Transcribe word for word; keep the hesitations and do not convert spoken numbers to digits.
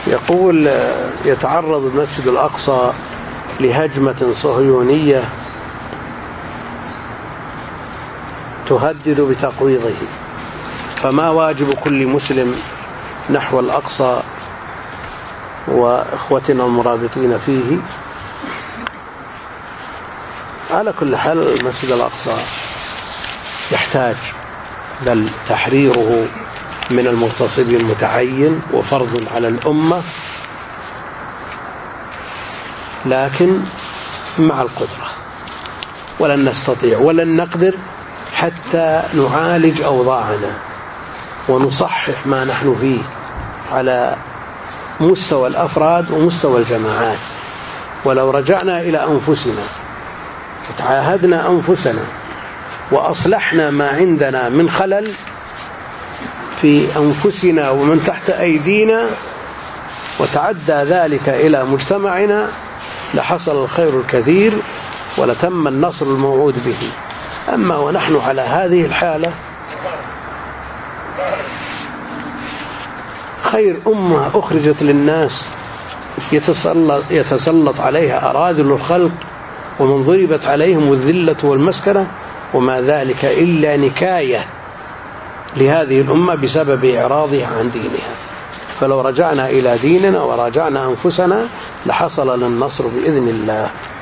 يقول يتعرض المسجد الأقصى لهجمة صهيونية تهدد بتقويضه، فما واجب كل مسلم نحو الأقصى وإخوتنا المرابطين فيه؟ على كل حال المسجد الأقصى يحتاج بل تحريره من المغتصب متعين وفرض على الأمة، لكن مع القدرة، ولن نستطيع ولن نقدر حتى نعالج أوضاعنا ونصحح ما نحن فيه على مستوى الأفراد ومستوى الجماعات. ولو رجعنا إلى أنفسنا وتعاهدنا أنفسنا وأصلحنا ما عندنا من خلل في أنفسنا ومن تحت أيدينا وتعدى ذلك إلى مجتمعنا لحصل الخير الكثير ولتم النصر الموعود به. أما ونحن على هذه الحالة خير أمة أخرجت للناس يتسلط, يتسلط عليها أراذل الخلق ومن ضربت عليهم الذلة والمسكنة، وما ذلك إلا نكاية لهذه الأمة بسبب إعراضها عن دينها. فلو رجعنا إلى ديننا وراجعنا أنفسنا لحصل لنا النصر بإذن الله.